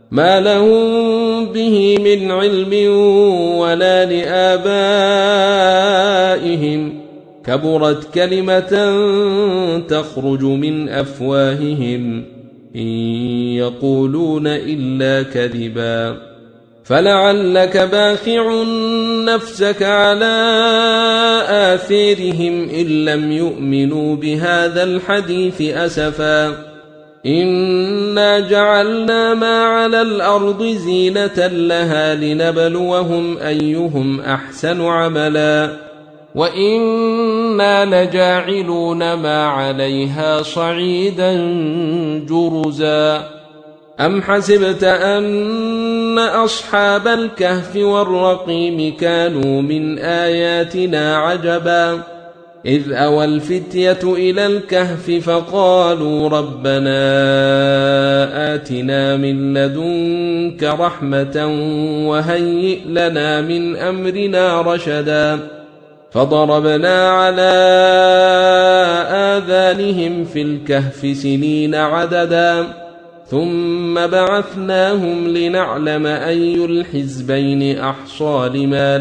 ما لهم به من علم ولا لآبائهم كبرت كلمة تخرج من أفواههم إن يقولون إلا كذبا فلعلك باخع نفسك على آثارهم إن لم يؤمنوا بهذا الحديث أسفا إنا جعلنا ما على الأرض زينة لها لنبلوهم أيهم أحسن عملا وإنا لجاعلون ما عليها صعيدا جرزا أم حسبت أن أصحاب الكهف والرقيم كانوا من آياتنا عجبا إذ أوى الفتية إلى الكهف فقالوا ربنا آتنا من لدنك رحمة وهيئ لنا من أمرنا رشدا فضربنا على آذانهم في الكهف سنين عددا ثم بعثناهم لنعلم أي الحزبين أحصى لما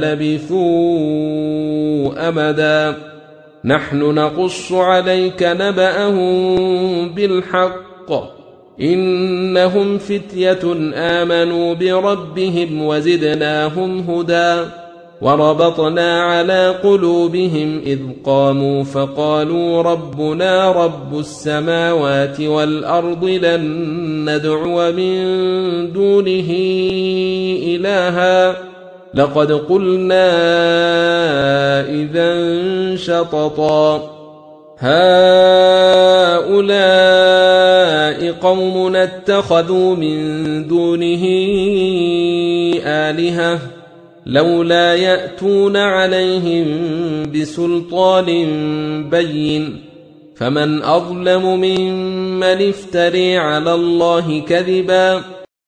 لبثوا أمدا نحن نقص عليك نبأهم بالحق إنهم فتية آمنوا بربهم وزدناهم هدى وربطنا على قلوبهم إذ قاموا فقالوا ربنا رب السماوات والأرض لن ندعو من دونه إلها لقد قلنا إذا شططا هؤلاء قومنا اتخذوا من دونه آلهة لولا يأتون عليهم بسلطان بين فمن أظلم ممن افتري على الله كذبا